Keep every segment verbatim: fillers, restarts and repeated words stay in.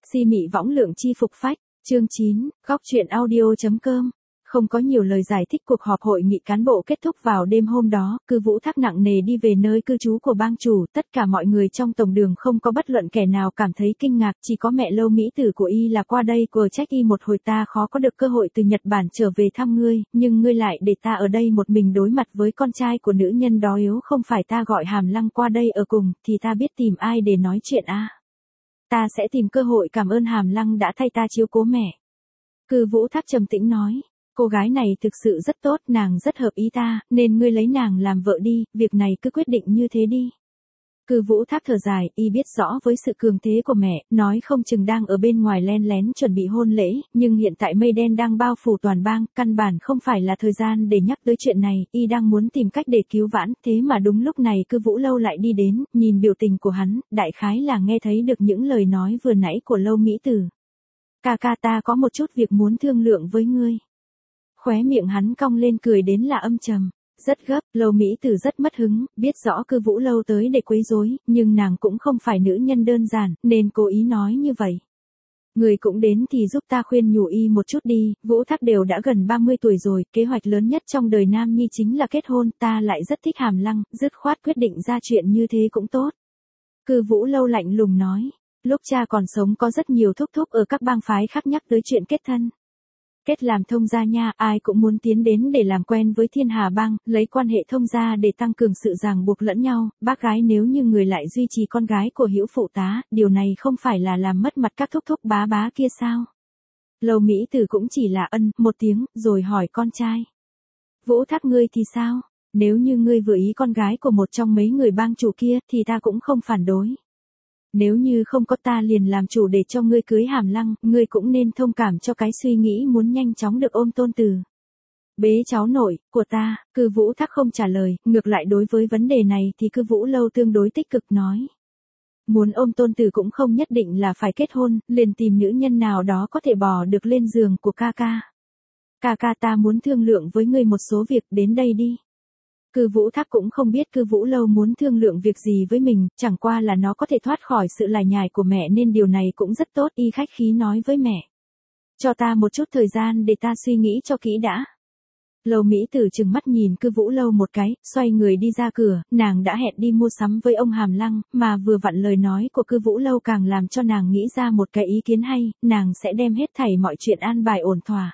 Si mị võng lượng chi phục phách, chương chín, góc truyện audio.com. Không có nhiều lời giải thích, cuộc họp hội nghị cán bộ kết thúc vào đêm hôm đó, Cư Vũ Thác nặng nề đi về nơi cư trú của bang chủ, tất cả mọi người trong tổng đường không có bất luận kẻ nào cảm thấy kinh ngạc, chỉ có mẹ Lâu Mỹ Tử của y là qua đây của trách y một hồi ta khó có được cơ hội từ Nhật Bản trở về thăm ngươi, nhưng ngươi lại để ta ở đây một mình đối mặt với con trai của nữ nhân đó, yếu không phải ta gọi Hàm Lăng qua đây ở cùng, thì ta biết tìm ai để nói chuyện a? À? Ta sẽ tìm cơ hội cảm ơn Hàm Lăng đã thay ta chiếu cố mẹ. Cư Vũ Thác trầm tĩnh nói. Cô gái này thực sự rất tốt, nàng rất hợp ý ta, nên ngươi lấy nàng làm vợ đi, việc này cứ quyết định như thế đi. Cư Vũ Thác thở dài, y biết rõ với sự cường thế của mẹ, nói không chừng đang ở bên ngoài len lén chuẩn bị hôn lễ, nhưng hiện tại mây đen đang bao phủ toàn bang, căn bản không phải là thời gian để nhắc tới chuyện này, y đang muốn tìm cách để cứu vãn, thế mà đúng lúc này Cư Vũ Lâu lại đi đến, nhìn biểu tình của hắn, đại khái là nghe thấy được những lời nói vừa nãy của Lâu Mỹ Tử. Ca ca, ta có một chút việc muốn thương lượng với ngươi. Khóe miệng hắn cong lên cười đến là âm trầm. Rất gấp, Lâu Mỹ Tử rất mất hứng, biết rõ Cư Vũ Lâu tới để quấy rối, nhưng nàng cũng không phải nữ nhân đơn giản, nên cố ý nói như vậy. Người cũng đến thì giúp ta khuyên nhủ y một chút đi, Vũ Thác đều đã gần ba mươi tuổi rồi, kế hoạch lớn nhất trong đời nam nhi chính là kết hôn, ta lại rất thích Hàm Lăng, dứt khoát quyết định ra chuyện như thế cũng tốt. Cư Vũ Lâu lạnh lùng nói, lúc cha còn sống có rất nhiều thúc thúc ở các bang phái khác nhắc tới chuyện kết thân. Kết làm thông gia nha, ai cũng muốn tiến đến để làm quen với Thiên Hà Bang, lấy quan hệ thông gia để tăng cường sự ràng buộc lẫn nhau, bác gái nếu như người lại duy trì con gái của hữu phụ tá, điều này không phải là làm mất mặt các thúc thúc bá bá kia sao? Lâu Mỹ Tử cũng chỉ là ân, một tiếng, rồi hỏi con trai. Vũ Thác, ngươi thì sao? Nếu như ngươi vừa ý con gái của một trong mấy người bang chủ kia, thì ta cũng không phản đối. Nếu như không có ta liền làm chủ để cho ngươi cưới Hàm Lăng, ngươi cũng nên thông cảm cho cái suy nghĩ muốn nhanh chóng được ôm tôn tử. Bế cháu nội, của ta, Cư Vũ Thác không trả lời, ngược lại đối với vấn đề này thì Cư Vũ Lâu tương đối tích cực nói. Muốn ôm tôn tử cũng không nhất định là phải kết hôn, liền tìm nữ nhân nào đó có thể bò được lên giường của ca ca. Ca ca, ta muốn thương lượng với ngươi một số việc, đến đây đi. Cư Vũ Thác cũng không biết Cư Vũ Lâu muốn thương lượng việc gì với mình, chẳng qua là nó có thể thoát khỏi sự lải nhải của mẹ nên điều này cũng rất tốt, y khách khí nói với mẹ. Cho ta một chút thời gian để ta suy nghĩ cho kỹ đã. Lâu Mỹ Tử trừng mắt nhìn Cư Vũ Lâu một cái, xoay người đi ra cửa, nàng đã hẹn đi mua sắm với ông Hàm Lăng, mà vừa vặn lời nói của Cư Vũ Lâu càng làm cho nàng nghĩ ra một cái ý kiến hay, nàng sẽ đem hết thảy mọi chuyện an bài ổn thỏa.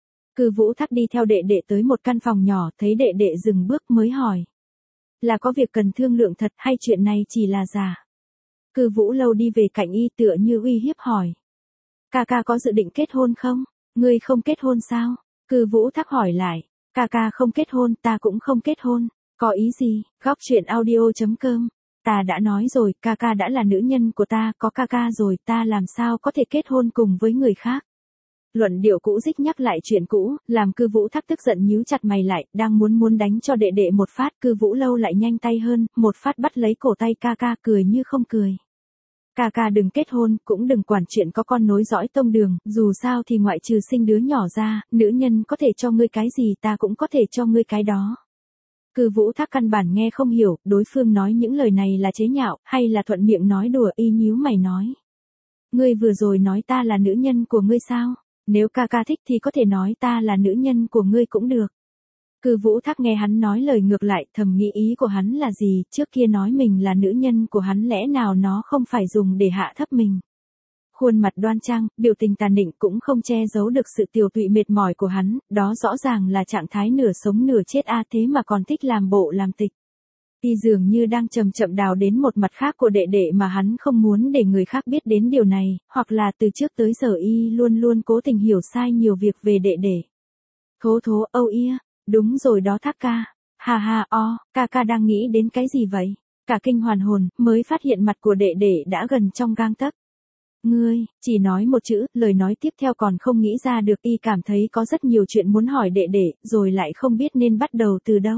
Cư Vũ Thác đi theo đệ đệ tới một căn phòng nhỏ, thấy đệ đệ dừng bước mới hỏi. Là có việc cần thương lượng thật hay chuyện này chỉ là giả? Cư Vũ Lâu đi về cạnh y tựa như uy hiếp hỏi. Ca ca có dự định kết hôn không? Ngươi không kết hôn sao? Cư Vũ Thác hỏi lại. Ca ca không kết hôn, ta cũng không kết hôn. Có ý gì? Góc truyện audio.com. Ta đã nói rồi, ca ca đã là nữ nhân của ta, có ca ca rồi, ta làm sao có thể kết hôn cùng với người khác? Luận điệu cũ dích nhắc lại chuyện cũ, làm Cư Vũ Thác tức giận nhíu chặt mày lại, đang muốn muốn đánh cho đệ đệ một phát, Cư Vũ Lâu lại nhanh tay hơn, một phát bắt lấy cổ tay ca ca, cười như không cười. Ca ca đừng kết hôn, cũng đừng quản chuyện có con nối dõi tông đường, dù sao thì ngoại trừ sinh đứa nhỏ ra, nữ nhân có thể cho ngươi cái gì ta cũng có thể cho ngươi cái đó. Cư Vũ Thác căn bản nghe không hiểu, đối phương nói những lời này là chế nhạo, hay là thuận miệng nói đùa, y nhíu mày nói. Ngươi vừa rồi nói ta là nữ nhân của ngươi sao? Nếu ca ca thích thì có thể nói ta là nữ nhân của ngươi cũng được. Cư Vũ Thác nghe hắn nói lời ngược lại, thầm nghĩ ý của hắn là gì, trước kia nói mình là nữ nhân của hắn lẽ nào nó không phải dùng để hạ thấp mình. Khuôn mặt đoan trang, biểu tình tàn nịnh cũng không che giấu được sự tiều tụy mệt mỏi của hắn, đó rõ ràng là trạng thái nửa sống nửa chết a, thế mà còn thích làm bộ làm tịch. Y dường như đang chậm chậm đào đến một mặt khác của đệ đệ mà hắn không muốn để người khác biết đến điều này, hoặc là từ trước tới giờ y luôn luôn cố tình hiểu sai nhiều việc về đệ đệ. Thố thố, âu ia, đúng rồi đó Thác ca. Ha ha o, ca ca đang nghĩ đến cái gì vậy? Cả kinh hoàn hồn, mới phát hiện mặt của đệ đệ đã gần trong gang tấc. Ngươi, chỉ nói một chữ, lời nói tiếp theo còn không nghĩ ra được, y cảm thấy có rất nhiều chuyện muốn hỏi đệ đệ, rồi lại không biết nên bắt đầu từ đâu.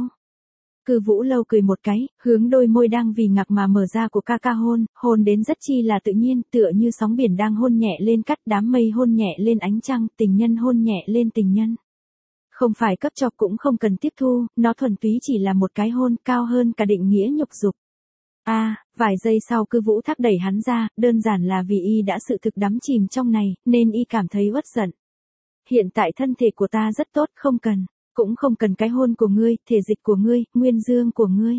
Cư Vũ Lâu cười một cái, hướng đôi môi đang vì ngạc mà mở ra của ca ca hôn, hôn đến rất chi là tự nhiên, tựa như sóng biển đang hôn nhẹ lên cắt, đám mây hôn nhẹ lên ánh trăng, tình nhân hôn nhẹ lên tình nhân. Không phải cấp cho cũng không cần tiếp thu, nó thuần túy chỉ là một cái hôn, cao hơn cả định nghĩa nhục dục. A, à, Vài giây sau Cư Vũ Thác đẩy hắn ra, đơn giản là vì y đã sự thực đắm chìm trong này, nên y cảm thấy uất giận. Hiện tại thân thể của ta rất tốt, không cần, cũng không cần cái hôn của ngươi, thể dịch của ngươi, nguyên dương của ngươi.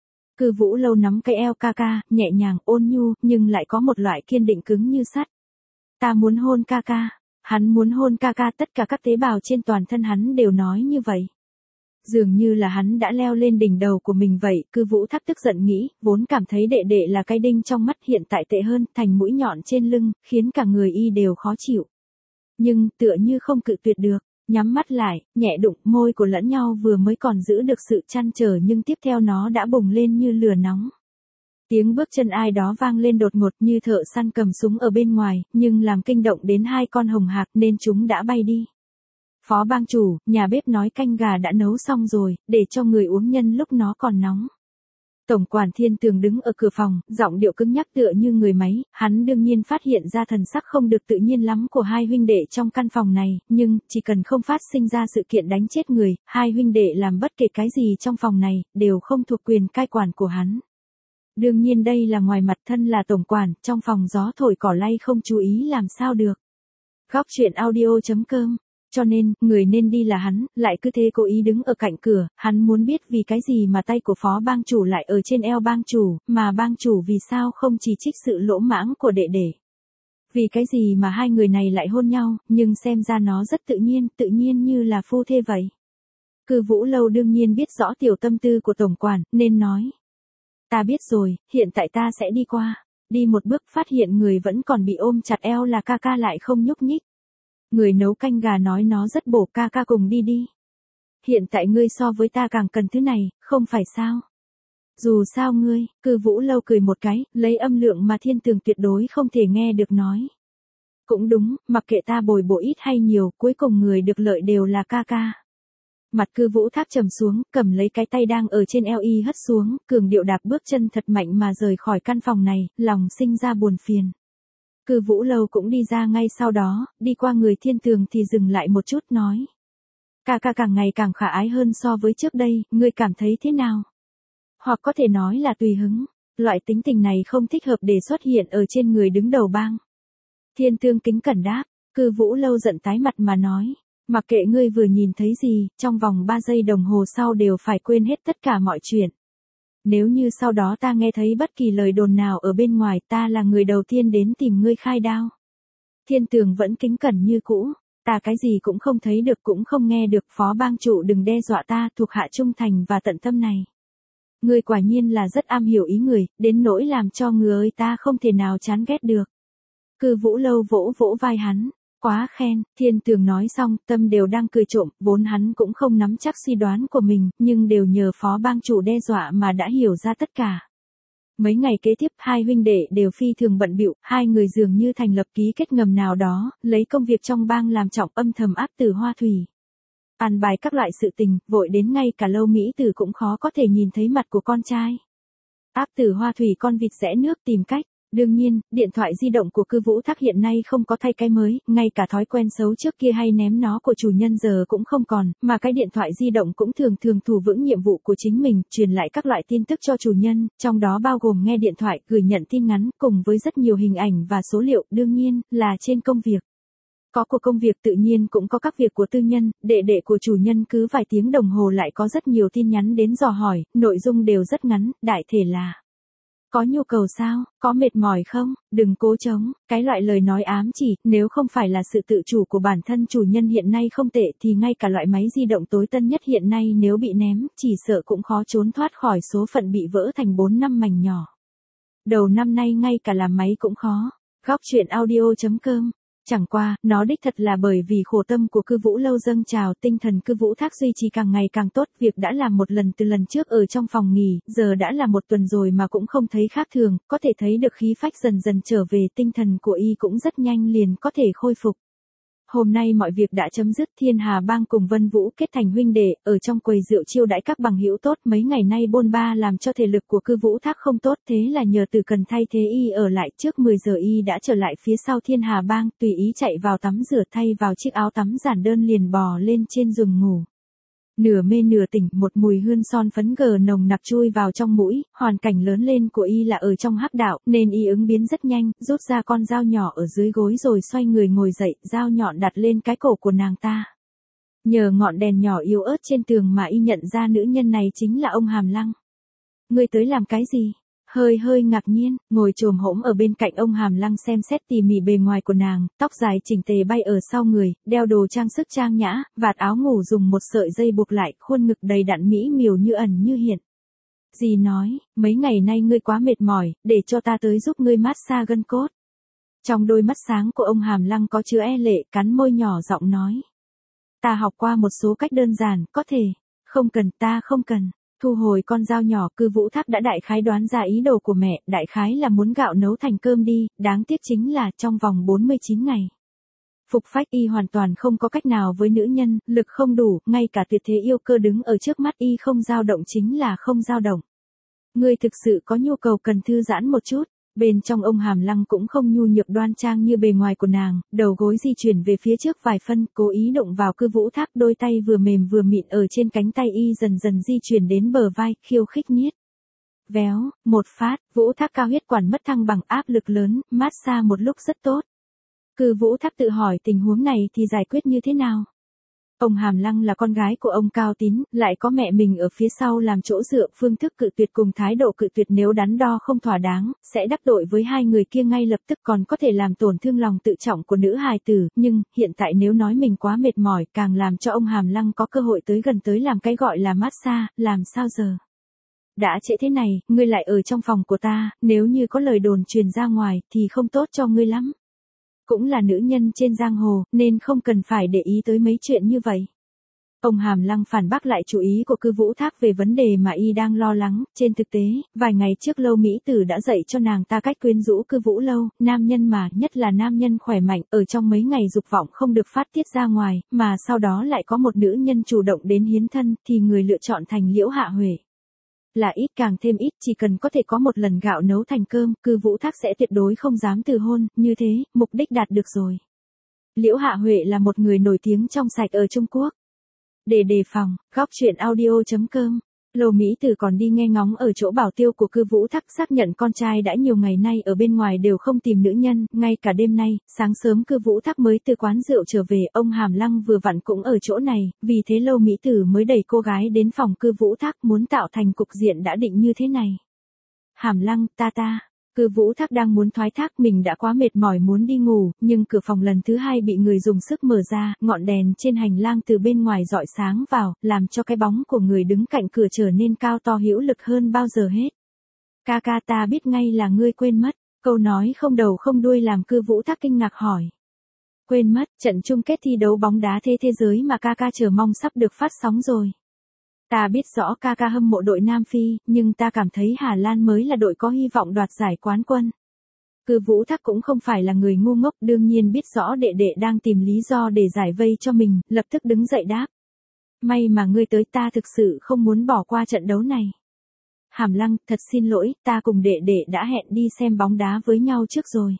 Cư Vũ Lâu nắm cái eo ca ca, nhẹ nhàng, ôn nhu, nhưng lại có một loại kiên định cứng như sắt. Ta muốn hôn ca ca, hắn muốn hôn ca ca, tất cả các tế bào trên toàn thân hắn đều nói như vậy. Dường như là hắn đã leo lên đỉnh đầu của mình vậy, Cư Vũ Thác tức giận nghĩ, vốn cảm thấy đệ đệ là cái đinh trong mắt, hiện tại tệ hơn, thành mũi nhọn trên lưng, khiến cả người y đều khó chịu. Nhưng, tựa như không cự tuyệt được, nhắm mắt lại, nhẹ đụng, môi của lẫn nhau vừa mới còn giữ được sự chăn trở nhưng tiếp theo nó đã bùng lên như lửa nóng. Tiếng bước chân ai đó vang lên đột ngột như thợ săn cầm súng ở bên ngoài, nhưng làm kinh động đến hai con hồng hạc nên chúng đã bay đi. Phó bang chủ, nhà bếp nói canh gà đã nấu xong rồi, để cho người uống nhân lúc nó còn nóng. Tổng quản Thiên Tường đứng ở cửa phòng, giọng điệu cứng nhắc tựa như người máy, hắn đương nhiên phát hiện ra thần sắc không được tự nhiên lắm của hai huynh đệ trong căn phòng này, nhưng, chỉ cần không phát sinh ra sự kiện đánh chết người, hai huynh đệ làm bất kể cái gì trong phòng này, đều không thuộc quyền cai quản của hắn. Đương nhiên đây là ngoài mặt, thân là tổng quản, trong phòng gió thổi cỏ lay không chú ý làm sao được. Góc truyện audio chấm com. Cho nên, người nên đi là hắn, lại cứ thế cố ý đứng ở cạnh cửa, hắn muốn biết vì cái gì mà tay của phó bang chủ lại ở trên eo bang chủ, mà bang chủ vì sao không chỉ trích sự lỗ mãng của đệ đệ. Vì cái gì mà hai người này lại hôn nhau, nhưng xem ra nó rất tự nhiên, tự nhiên như là phu thê vậy. Cư Vũ Lâu đương nhiên biết rõ tiểu tâm tư của tổng quản, nên nói. Ta biết rồi, hiện tại ta sẽ đi qua. Đi một bước phát hiện người vẫn còn bị ôm chặt eo là ca ca lại không nhúc nhích. Người nấu canh gà nói nó rất bổ, ca ca cùng đi đi. Hiện tại ngươi so với ta càng cần thứ này, không phải sao? Dù sao ngươi, Cư Vũ Lâu cười một cái, lấy âm lượng mà Thiên Tường tuyệt đối không thể nghe được nói. Cũng đúng, mặc kệ ta bồi bổ ít hay nhiều, cuối cùng người được lợi đều là ca ca. Mặt Cư Vũ Thác trầm xuống, cầm lấy cái tay đang ở trên eo y hất xuống, cường điệu đạp bước chân thật mạnh mà rời khỏi căn phòng này, lòng sinh ra buồn phiền. Cư Vũ Lâu cũng đi ra ngay sau đó, đi qua người Thiên Tường thì dừng lại một chút nói. Ca ca càng ngày càng khả ái hơn so với trước đây, ngươi cảm thấy thế nào? Hoặc có thể nói là tùy hứng, loại tính tình này không thích hợp để xuất hiện ở trên người đứng đầu bang. Thiên Tường kính cẩn đáp, Cư Vũ Lâu giận tái mặt mà nói. Mặc kệ ngươi vừa nhìn thấy gì, trong vòng ba giây đồng hồ sau đều phải quên hết tất cả mọi chuyện. Nếu như sau đó ta nghe thấy bất kỳ lời đồn nào ở bên ngoài, ta là người đầu tiên đến tìm ngươi khai đao. Thiên Tường vẫn kính cẩn như cũ, ta cái gì cũng không thấy được cũng không nghe được, phó bang chủ đừng đe dọa ta, thuộc hạ trung thành và tận tâm này. Ngươi quả nhiên là rất am hiểu ý người, đến nỗi làm cho người ơi ta không thể nào chán ghét được. Cư Vũ Lâu vỗ vỗ vai hắn. Quá khen, Thiên Tường nói xong, tâm đều đang cười trộm, vốn hắn cũng không nắm chắc suy đoán của mình, nhưng đều nhờ phó bang chủ đe dọa mà đã hiểu ra tất cả. Mấy ngày kế tiếp, hai huynh đệ đều phi thường bận bịu, hai người dường như thành lập ký kết ngầm nào đó, lấy công việc trong bang làm trọng, âm thầm áp Tử Hoa Thủy. An bài các loại sự tình, vội đến ngay cả Lâu Mỹ Tử cũng khó có thể nhìn thấy mặt của con trai. Áp Tử Hoa Thủy con vịt rẽ nước tìm cách. Đương nhiên, điện thoại di động của Cư Vũ Thác hiện nay không có thay cái mới, ngay cả thói quen xấu trước kia hay ném nó của chủ nhân giờ cũng không còn, mà cái điện thoại di động cũng thường thường thủ vững nhiệm vụ của chính mình, truyền lại các loại tin tức cho chủ nhân, trong đó bao gồm nghe điện thoại, gửi nhận tin ngắn, cùng với rất nhiều hình ảnh và số liệu, đương nhiên, là trên công việc. Có của công việc tự nhiên cũng có các việc của tư nhân, đệ đệ của chủ nhân cứ vài tiếng đồng hồ lại có rất nhiều tin nhắn đến dò hỏi, nội dung đều rất ngắn, đại thể là: có nhu cầu sao, có mệt mỏi không, đừng cố chống, cái loại lời nói ám chỉ, nếu không phải là sự tự chủ của bản thân chủ nhân hiện nay không tệ thì ngay cả loại máy di động tối tân nhất hiện nay nếu bị ném, chỉ sợ cũng khó trốn thoát khỏi số phận bị vỡ thành bốn năm mảnh nhỏ. Đầu năm nay ngay cả làm máy cũng khó. Góc truyện audio chấm com. Chẳng qua, nó đích thật là bởi vì khổ tâm của Cư Vũ Lâu dâng trào, tinh thần Cư Vũ Thác duy trì càng ngày càng tốt, việc đã làm một lần từ lần trước ở trong phòng nghỉ, giờ đã là một tuần rồi mà cũng không thấy khác thường, có thể thấy được khí phách dần dần trở về, tinh thần của y cũng rất nhanh liền có thể khôi phục. Hôm nay mọi việc đã chấm dứt, Thiên Hà Bang cùng Vân Vũ kết thành huynh đệ, ở trong quầy rượu chiêu đãi các bằng hữu tốt, mấy ngày nay bôn ba làm cho thể lực của Cư Vũ Thác không tốt, thế là nhờ Từ Cần thay thế y ở lại, trước mười giờ y đã trở lại phía sau Thiên Hà Bang, tùy ý chạy vào tắm rửa thay vào chiếc áo tắm giản đơn liền bò lên trên giường ngủ. Nửa mê nửa tỉnh, một mùi hương son phấn gờ nồng nặc chui vào trong mũi, hoàn cảnh lớn lên của y là ở trong hắc đạo, nên y ứng biến rất nhanh, rút ra con dao nhỏ ở dưới gối rồi xoay người ngồi dậy, dao nhọn đặt lên cái cổ của nàng ta. Nhờ ngọn đèn nhỏ yếu ớt trên tường mà y nhận ra nữ nhân này chính là ông Hàm Lăng. Ngươi tới làm cái gì? Hơi hơi ngạc nhiên, ngồi chồm hổm ở bên cạnh ông Hàm Lăng xem xét tỉ mỉ bề ngoài của nàng, tóc dài chỉnh tề bay ở sau người, đeo đồ trang sức trang nhã, vạt áo ngủ dùng một sợi dây buộc lại, khuôn ngực đầy đặn mỹ miều như ẩn như hiện. Dì nói, mấy ngày nay ngươi quá mệt mỏi, để cho ta tới giúp ngươi massage gân cốt. Trong đôi mắt sáng của ông Hàm Lăng có chứa e lệ, cắn môi nhỏ giọng nói. Ta học qua một số cách đơn giản, có thể. Không cần, ta không cần. Thu hồi con dao nhỏ, Cư Vũ Thác đã đại khái đoán ra ý đồ của mẹ, đại khái là muốn gạo nấu thành cơm đi, đáng tiếc chính là trong vòng bốn mươi chín ngày. Phục phách y hoàn toàn không có cách nào với nữ nhân, lực không đủ, ngay cả tuyệt thế yêu cơ đứng ở trước mắt y không dao động chính là không dao động. Ngươi thực sự có nhu cầu cần thư giãn một chút. Bên trong ông Hàm Lăng cũng không nhu nhược đoan trang như bề ngoài của nàng, đầu gối di chuyển về phía trước vài phân, cố ý động vào Cư Vũ Thác, đôi tay vừa mềm vừa mịn ở trên cánh tay y dần dần di chuyển đến bờ vai, khiêu khích nhiết. Véo, một phát, Vũ Thác cao huyết quản mất thăng bằng, áp lực lớn, mát xa một lúc rất tốt. Cư Vũ Thác tự hỏi tình huống này thì giải quyết như thế nào? Ông Hàm Lăng là con gái của ông Cao Tín, lại có mẹ mình ở phía sau làm chỗ dựa, phương thức cự tuyệt cùng thái độ cự tuyệt nếu đắn đo không thỏa đáng, sẽ đắc tội với hai người kia ngay lập tức, còn có thể làm tổn thương lòng tự trọng của nữ hài tử, nhưng, hiện tại nếu nói mình quá mệt mỏi, càng làm cho ông Hàm Lăng có cơ hội tới gần tới làm cái gọi là massage, làm sao giờ? Đã trễ thế này, ngươi lại ở trong phòng của ta, nếu như có lời đồn truyền ra ngoài, thì không tốt cho ngươi lắm. Cũng là nữ nhân trên giang hồ, nên không cần phải để ý tới mấy chuyện như vậy. Ông Hàm Lăng phản bác lại chú ý của Cư Vũ Thác về vấn đề mà y đang lo lắng, trên thực tế, vài ngày trước Lâu Mỹ Tử đã dạy cho nàng ta cách quyến rũ Cư Vũ Lâu, nam nhân mà, nhất là nam nhân khỏe mạnh, ở trong mấy ngày dục vọng không được phát tiết ra ngoài, mà sau đó lại có một nữ nhân chủ động đến hiến thân, thì người lựa chọn thành Liễu Hạ Huệ. Là ít càng thêm ít, chỉ cần có thể có một lần gạo nấu thành cơm, Cư Vũ Thác sẽ tuyệt đối không dám từ hôn, như thế, mục đích đạt được rồi. Liễu Hạ Huệ là một người nổi tiếng trong sạch ở Trung Quốc. Để đề phòng, góc truyện audio chấm com. Lô Mỹ Tử còn đi nghe ngóng ở chỗ bảo tiêu của Cư Vũ Thác, xác nhận con trai đã nhiều ngày nay ở bên ngoài đều không tìm nữ nhân, ngay cả đêm nay, sáng sớm Cư Vũ Thác mới từ quán rượu trở về, ông Hàm Lăng vừa vặn cũng ở chỗ này, vì thế Lô Mỹ Tử mới đẩy cô gái đến phòng Cư Vũ Thác, muốn tạo thành cục diện đã định như thế này. Hàm Lăng, ta ta. Cư Vũ Thác đang muốn thoái thác, mình đã quá mệt mỏi muốn đi ngủ, nhưng cửa phòng lần thứ hai bị người dùng sức mở ra, ngọn đèn trên hành lang từ bên ngoài rọi sáng vào, làm cho cái bóng của người đứng cạnh cửa trở nên cao to hữu lực hơn bao giờ hết. Ca ca, ta biết ngay là ngươi quên mất, câu nói không đầu không đuôi làm Cư Vũ Thác kinh ngạc hỏi. Quên mất, trận chung kết thi đấu bóng đá thế thế giới mà ca ca chờ mong sắp được phát sóng rồi. Ta biết rõ ca ca hâm mộ đội Nam Phi, nhưng ta cảm thấy Hà Lan mới là đội có hy vọng đoạt giải quán quân. Cư Vũ Thác cũng không phải là người ngu ngốc, đương nhiên biết rõ đệ đệ đang tìm lý do để giải vây cho mình, lập tức đứng dậy đáp. May mà ngươi tới, ta thực sự không muốn bỏ qua trận đấu này. Hàm Lăng, thật xin lỗi, ta cùng đệ đệ đã hẹn đi xem bóng đá với nhau trước rồi.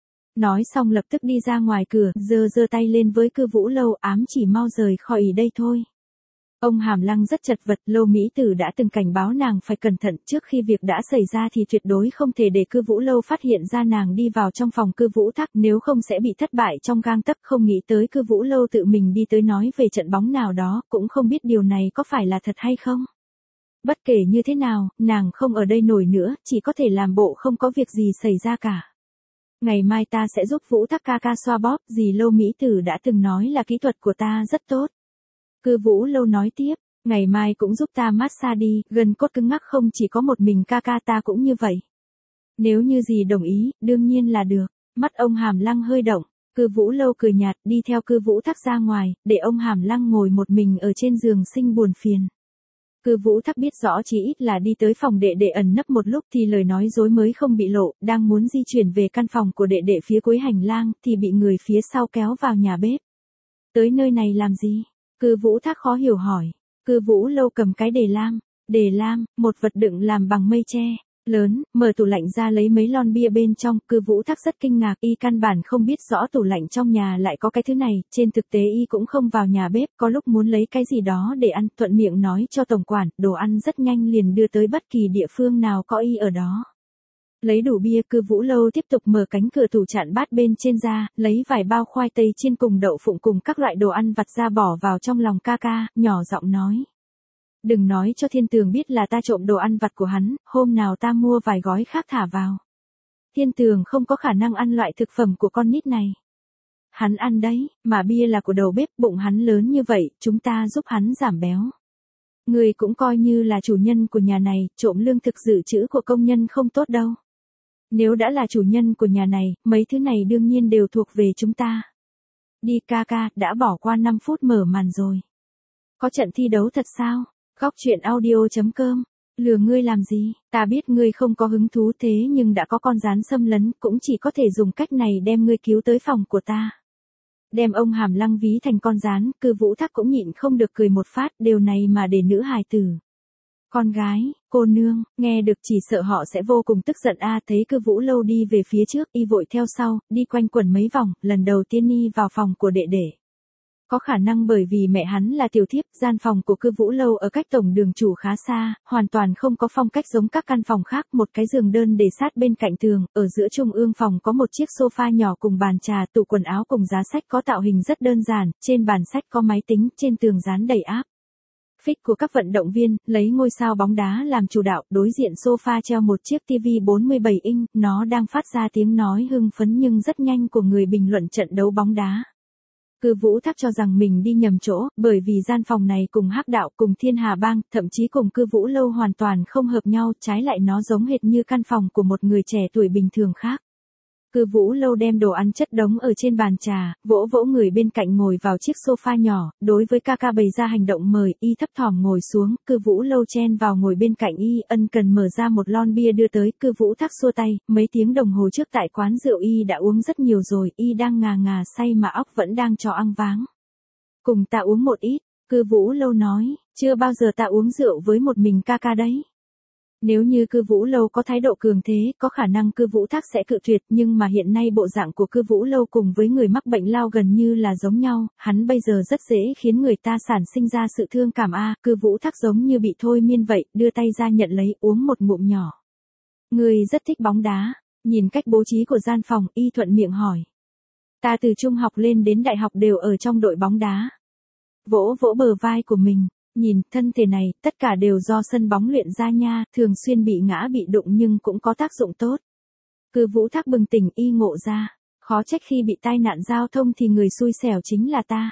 Nói xong lập tức đi ra ngoài cửa, giơ giơ tay lên với Cư Vũ Lâu, ám chỉ mau rời khỏi đây thôi. Ông Hàm Lăng rất chật vật, Lô Mỹ Tử đã từng cảnh báo nàng phải cẩn thận, trước khi việc đã xảy ra thì tuyệt đối không thể để Cư Vũ Lâu phát hiện ra nàng đi vào trong phòng Cư Vũ Thác, nếu không sẽ bị thất bại trong gang tấc. Không nghĩ tới Cư Vũ Lâu tự mình đi tới nói về trận bóng nào đó, cũng không biết điều này có phải là thật hay không. Bất kể như thế nào, nàng không ở đây nổi nữa, chỉ có thể làm bộ không có việc gì xảy ra cả. Ngày mai ta sẽ giúp Vũ Thác ca ca xoa bóp, dì Lô Mỹ Tử đã từng nói là kỹ thuật của ta rất tốt. Cư Vũ Lâu nói tiếp, ngày mai cũng giúp ta massage đi, gân cốt cứng ngắc không chỉ có một mình ca ca ta cũng như vậy. Nếu như dì đồng ý, đương nhiên là được. Mắt ông Hàm Lăng hơi động, Cư Vũ Lâu cười nhạt, đi theo Cư Vũ Thác ra ngoài, để ông Hàm Lăng ngồi một mình ở trên giường sinh buồn phiền. Cư Vũ Thác biết rõ chỉ ít là đi tới phòng đệ đệ ẩn nấp một lúc thì lời nói dối mới không bị lộ, đang muốn di chuyển về căn phòng của đệ đệ phía cuối hành lang, thì bị người phía sau kéo vào nhà bếp. Tới nơi này làm gì? Cư Vũ Thác khó hiểu hỏi. Cư Vũ Lâu cầm cái đề lam. Đề lam, một vật đựng làm bằng mây tre. lớn, mở tủ lạnh ra lấy mấy lon bia bên trong, Cư Vũ Thác rất kinh ngạc, y căn bản không biết rõ tủ lạnh trong nhà lại có cái thứ này, trên thực tế y cũng không vào nhà bếp, có lúc muốn lấy cái gì đó để ăn, thuận miệng nói cho tổng quản, đồ ăn rất nhanh liền đưa tới bất kỳ địa phương nào có y ở đó. Lấy đủ bia, Cư Vũ Lâu tiếp tục mở cánh cửa tủ chạn bát bên trên ra, lấy vài bao khoai tây chiên cùng đậu phụng cùng các loại đồ ăn vặt ra bỏ vào trong lòng ca ca, nhỏ giọng nói. Đừng nói cho Thiên Tường biết là ta trộm đồ ăn vặt của hắn, hôm nào ta mua vài gói khác thả vào. Thiên Tường không có khả năng ăn loại thực phẩm của con nít này. Hắn ăn đấy, mà bia là của đầu bếp, bụng hắn lớn như vậy, chúng ta giúp hắn giảm béo. Người cũng coi như là chủ nhân của nhà này, trộm lương thực dự trữ của công nhân không tốt đâu. Nếu đã là chủ nhân của nhà này, mấy thứ này đương nhiên đều thuộc về chúng ta. Đi ca ca, đã bỏ qua năm phút mở màn rồi. Có trận thi đấu thật sao? Góc truyện audio chấm com. Lừa ngươi làm gì? Ta biết ngươi không có hứng thú thế nhưng đã có con gián xâm lấn, cũng chỉ có thể dùng cách này đem ngươi cứu tới phòng của ta. Đem ông Hàm Lăng ví thành con gián, Cư Vũ Thác cũng nhịn không được cười một phát, điều này mà để nữ hài tử. Con gái, cô nương, nghe được chỉ sợ họ sẽ vô cùng tức giận a. Thấy Cư Vũ Lâu đi về phía trước, y vội theo sau, đi quanh quẩn mấy vòng, lần đầu tiên y vào phòng của đệ đệ. Có khả năng bởi vì mẹ hắn là tiểu thiếp, gian phòng của Cư Vũ Lâu ở cách tổng đường chủ khá xa, hoàn toàn không có phong cách giống các căn phòng khác, một cái giường đơn để sát bên cạnh tường, ở giữa trung ương phòng có một chiếc sofa nhỏ cùng bàn trà, tủ quần áo cùng giá sách có tạo hình rất đơn giản, trên bàn sách có máy tính, trên tường dán đầy app Fix của các vận động viên, lấy ngôi sao bóng đá làm chủ đạo, đối diện sofa treo một chiếc ti vi bốn mươi bảy inch, nó đang phát ra tiếng nói hưng phấn nhưng rất nhanh của người bình luận trận đấu bóng đá. Cư Vũ Thác cho rằng mình đi nhầm chỗ, bởi vì gian phòng này cùng Hắc Đạo, cùng Thiên Hà Bang, thậm chí cùng Cư Vũ Lâu hoàn toàn không hợp nhau, trái lại nó giống hệt như căn phòng của một người trẻ tuổi bình thường khác. Cư Vũ Lâu đem đồ ăn chất đống ở trên bàn trà, vỗ vỗ người bên cạnh ngồi vào chiếc sofa nhỏ, đối với ca ca bày ra hành động mời, y thấp thỏm ngồi xuống, Cư Vũ Lâu chen vào ngồi bên cạnh y, ân cần mở ra một lon bia đưa tới, Cư Vũ Thác xua tay, mấy tiếng đồng hồ trước tại quán rượu y đã uống rất nhiều rồi, y đang ngà ngà say mà óc vẫn đang cho ăn váng. Cùng ta uống một ít, Cư Vũ Lâu nói, chưa bao giờ ta uống rượu với một mình ca ca đấy. Nếu như Cư Vũ Lâu có thái độ cường thế, có khả năng Cư Vũ Thác sẽ cự tuyệt, nhưng mà hiện nay bộ dạng của Cư Vũ Lâu cùng với người mắc bệnh lao gần như là giống nhau, hắn bây giờ rất dễ khiến người ta sản sinh ra sự thương cảm a. Cư Vũ Thác giống như bị thôi miên vậy, đưa tay ra nhận lấy, uống một ngụm nhỏ. Người rất thích bóng đá, nhìn cách bố trí của gian phòng, y thuận miệng hỏi. Ta từ trung học lên đến đại học đều ở trong đội bóng đá. Vỗ vỗ bờ vai của mình. Nhìn, thân thể này, tất cả đều do sân bóng luyện ra nha, thường xuyên bị ngã bị đụng nhưng cũng có tác dụng tốt. Cư Vũ Thác bừng tỉnh y ngộ ra, khó trách khi bị tai nạn giao thông thì người xui xẻo chính là ta.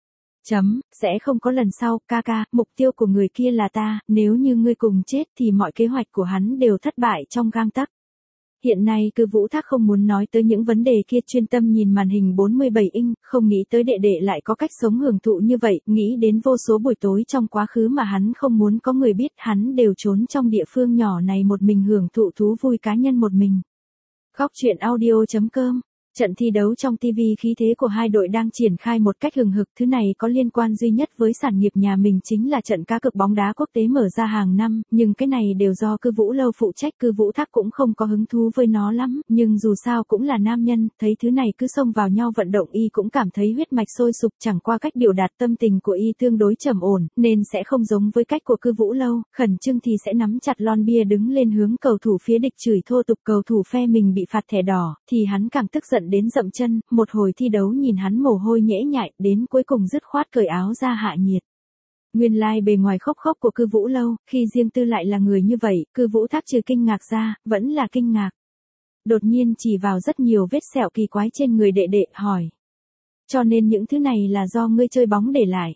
Chấm, sẽ không có lần sau, ca ca, mục tiêu của người kia là ta, nếu như ngươi cùng chết thì mọi kế hoạch của hắn đều thất bại trong gang tấc. Hiện nay Cư Vũ Thác không muốn nói tới những vấn đề kia, chuyên tâm nhìn màn hình bốn mươi bảy inch, không nghĩ tới đệ đệ lại có cách sống hưởng thụ như vậy, nghĩ đến vô số buổi tối trong quá khứ mà hắn không muốn có người biết, hắn đều trốn trong địa phương nhỏ này một mình hưởng thụ thú vui cá nhân một mình. Góc truyện audio chấm com. Trận thi đấu trong ti vi khí thế của hai đội đang triển khai một cách hừng hực, thứ này có liên quan duy nhất với sản nghiệp nhà mình chính là trận cá cược bóng đá quốc tế mở ra hàng năm, nhưng cái này đều do Cư Vũ Lâu phụ trách, Cư Vũ Thác cũng không có hứng thú với nó lắm, nhưng dù sao cũng là nam nhân, thấy thứ này cứ xông vào nhau vận động y cũng cảm thấy huyết mạch sôi sục, chẳng qua cách biểu đạt tâm tình của y tương đối trầm ổn, nên sẽ không giống với cách của Cư Vũ Lâu, khẩn trương thì sẽ nắm chặt lon bia đứng lên hướng cầu thủ phía địch chửi thô tục, cầu thủ phe mình bị phạt thẻ đỏ, thì hắn càng tức giận đến dậm chân, một hồi thi đấu nhìn hắn mồ hôi nhễ nhại, đến cuối cùng dứt khoát cởi áo ra hạ nhiệt. Nguyên lai like bề ngoài khốc khốc của Cư Vũ Lâu, khi riêng tư lại là người như vậy, Cư Vũ Thác trừ kinh ngạc ra, vẫn là kinh ngạc. Đột nhiên chỉ vào rất nhiều vết sẹo kỳ quái trên người đệ đệ, hỏi. Cho nên những thứ này là do ngươi chơi bóng để lại.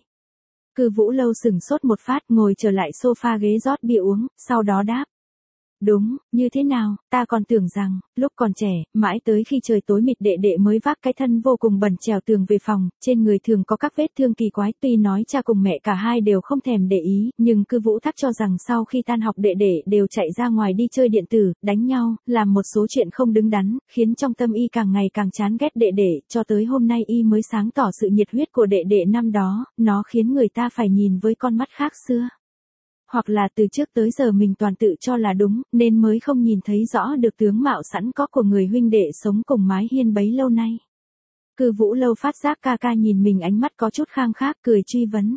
Cư Vũ Lâu sừng sốt một phát, ngồi trở lại sofa ghế rót bia uống, sau đó đáp. Đúng, như thế nào, ta còn tưởng rằng, lúc còn trẻ, mãi tới khi trời tối mịt đệ đệ mới vác cái thân vô cùng bẩn trèo tường về phòng, trên người thường có các vết thương kỳ quái, tuy nói cha cùng mẹ cả hai đều không thèm để ý, nhưng Cư Vũ Thác cho rằng sau khi tan học đệ đệ đều chạy ra ngoài đi chơi điện tử, đánh nhau, làm một số chuyện không đứng đắn, khiến trong tâm y càng ngày càng chán ghét đệ đệ, cho tới hôm nay y mới sáng tỏ sự nhiệt huyết của đệ đệ năm đó, nó khiến người ta phải nhìn với con mắt khác xưa. Hoặc là từ trước tới giờ mình toàn tự cho là đúng, nên mới không nhìn thấy rõ được tướng mạo sẵn có của người huynh đệ sống cùng mái hiên bấy lâu nay. Cư Vũ Lâu phát giác ca ca nhìn mình ánh mắt có chút khang khác, cười truy vấn.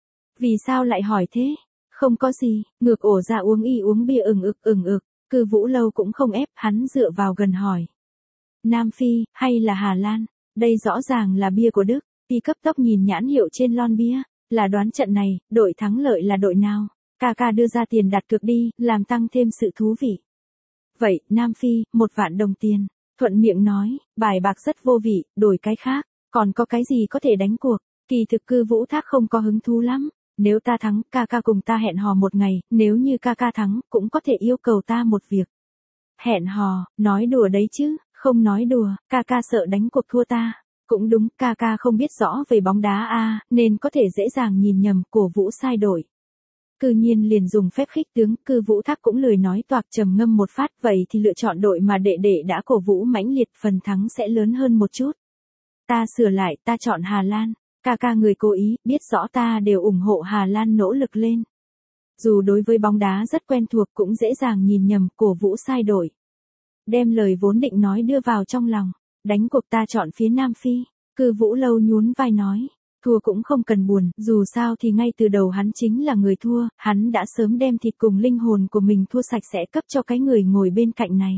Vì sao lại hỏi thế? Không có gì, ngược ổ ra uống y uống bia ừng ực ừng ực, Cư Vũ Lâu cũng không ép, hắn dựa vào gần hỏi. Nam Phi, hay là Hà Lan? Đây rõ ràng là bia của Đức. Y cấp tốc nhìn nhãn hiệu trên lon bia, là đoán trận này, đội thắng lợi là đội nào? Ca ca đưa ra tiền đặt cược đi, làm tăng thêm sự thú vị. Vậy, Nam Phi, một vạn đồng tiền. Thuận miệng nói, bài bạc rất vô vị, đổi cái khác, còn có cái gì có thể đánh cuộc? Kỳ thực Cư Vũ Thác không có hứng thú lắm. Nếu ta thắng, ca ca cùng ta hẹn hò một ngày, nếu như ca ca thắng, cũng có thể yêu cầu ta một việc. Hẹn hò, nói đùa đấy chứ, không nói đùa, ca ca sợ đánh cuộc thua ta. Cũng đúng, ca ca không biết rõ về bóng đá a, nên có thể dễ dàng nhìn nhầm, cổ vũ sai đội. Cư nhiên liền dùng phép khích tướng, Cư Vũ Thác cũng lười nói toạc, trầm ngâm một phát, vậy thì lựa chọn đội mà đệ đệ đã cổ vũ mãnh liệt, phần thắng sẽ lớn hơn một chút. Ta sửa lại, ta chọn Hà Lan. Ca ca người cố ý, biết rõ ta đều ủng hộ Hà Lan nỗ lực lên. Dù đối với bóng đá rất quen thuộc cũng dễ dàng nhìn nhầm, cổ vũ sai đội. Đem lời vốn định nói đưa vào trong lòng. Đánh cuộc ta chọn phía Nam Phi. Cư Vũ Lâu nhún vai nói. Thua cũng không cần buồn, dù sao thì ngay từ đầu hắn chính là người thua, hắn đã sớm đem thịt cùng linh hồn của mình thua sạch sẽ cấp cho cái người ngồi bên cạnh này.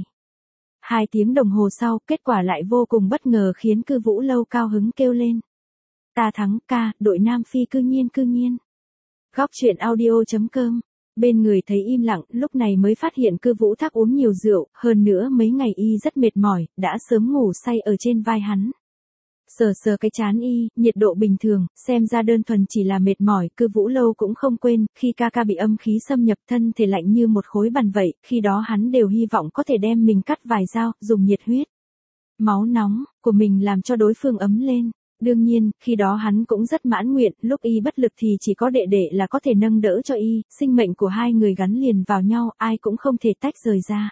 Hai tiếng đồng hồ sau, kết quả lại vô cùng bất ngờ khiến Cư Vũ Lâu cao hứng kêu lên. Ta thắng, ca, đội Nam Phi cư nhiên cư nhiên. Góc truyện audio chấm com. Bên người thấy im lặng, lúc này mới phát hiện Cư Vũ Thác uống nhiều rượu, hơn nữa mấy ngày y rất mệt mỏi, đã sớm ngủ say ở trên vai hắn. Sờ sờ cái chán y, nhiệt độ bình thường, xem ra đơn thuần chỉ là mệt mỏi, Cư Vũ Lâu cũng không quên, khi ca ca bị âm khí xâm nhập thân thể lạnh như một khối bằn vậy, khi đó hắn đều hy vọng có thể đem mình cắt vài dao, dùng nhiệt huyết. Máu nóng, của mình làm cho đối phương ấm lên. Đương nhiên, khi đó hắn cũng rất mãn nguyện, lúc y bất lực thì chỉ có đệ đệ là có thể nâng đỡ cho y, sinh mệnh của hai người gắn liền vào nhau, ai cũng không thể tách rời ra.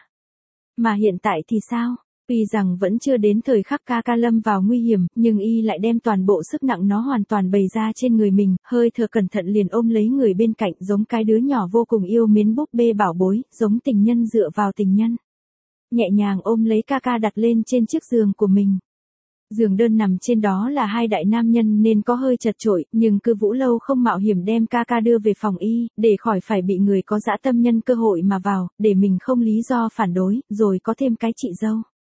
Mà hiện tại thì sao? Tuy rằng vẫn chưa đến thời khắc ca ca lâm vào nguy hiểm, nhưng y lại đem toàn bộ sức nặng nó hoàn toàn bày ra trên người mình, hơi thở cẩn thận liền ôm lấy người bên cạnh, giống cái đứa nhỏ vô cùng yêu mến búp bê bảo bối, giống tình nhân dựa vào tình nhân. Nhẹ nhàng ôm lấy ca ca đặt lên trên chiếc giường của mình. Giường đơn nằm trên đó là hai đại nam nhân nên có hơi chật chội, nhưng Cư Vũ Lâu không mạo hiểm đem ca ca đưa về phòng y, để khỏi phải bị người có dã tâm nhân cơ hội mà vào, để mình không lý do phản đối, rồi có thêm cái chị dâu.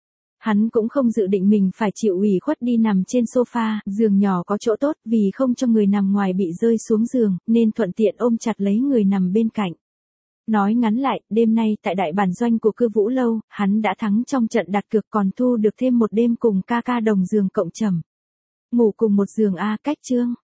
Hắn cũng không dự định mình phải chịu ủy khuất đi nằm trên sofa, giường nhỏ có chỗ tốt vì không cho người nằm ngoài bị rơi xuống giường, nên thuận tiện ôm chặt lấy người nằm bên cạnh. Nói ngắn lại, đêm nay tại đại bản doanh của Cư Vũ Lâu, hắn đã thắng trong trận đặt cược còn thu được thêm một đêm cùng ca ca đồng giường cộng trầm. Ngủ cùng một giường a, cách chương.